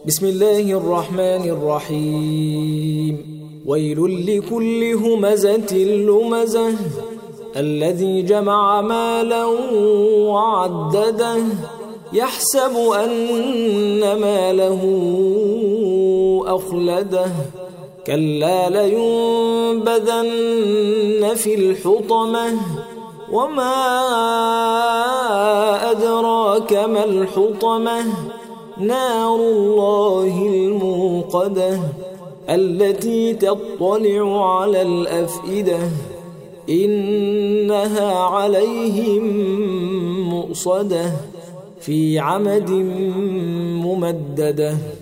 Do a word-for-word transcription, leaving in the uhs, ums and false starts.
بسم الله الرحمن الرحيم. ويل لكل همزة لمزة الذي جمع مالا وعدده يحسب أن ماله أخلده كلا لينبذن في الحطمة وما أدراك ما الحطمة نار الله الموقدة التي تطلع على الأفئدة إنها عليهم مؤصدة في عمد ممددة.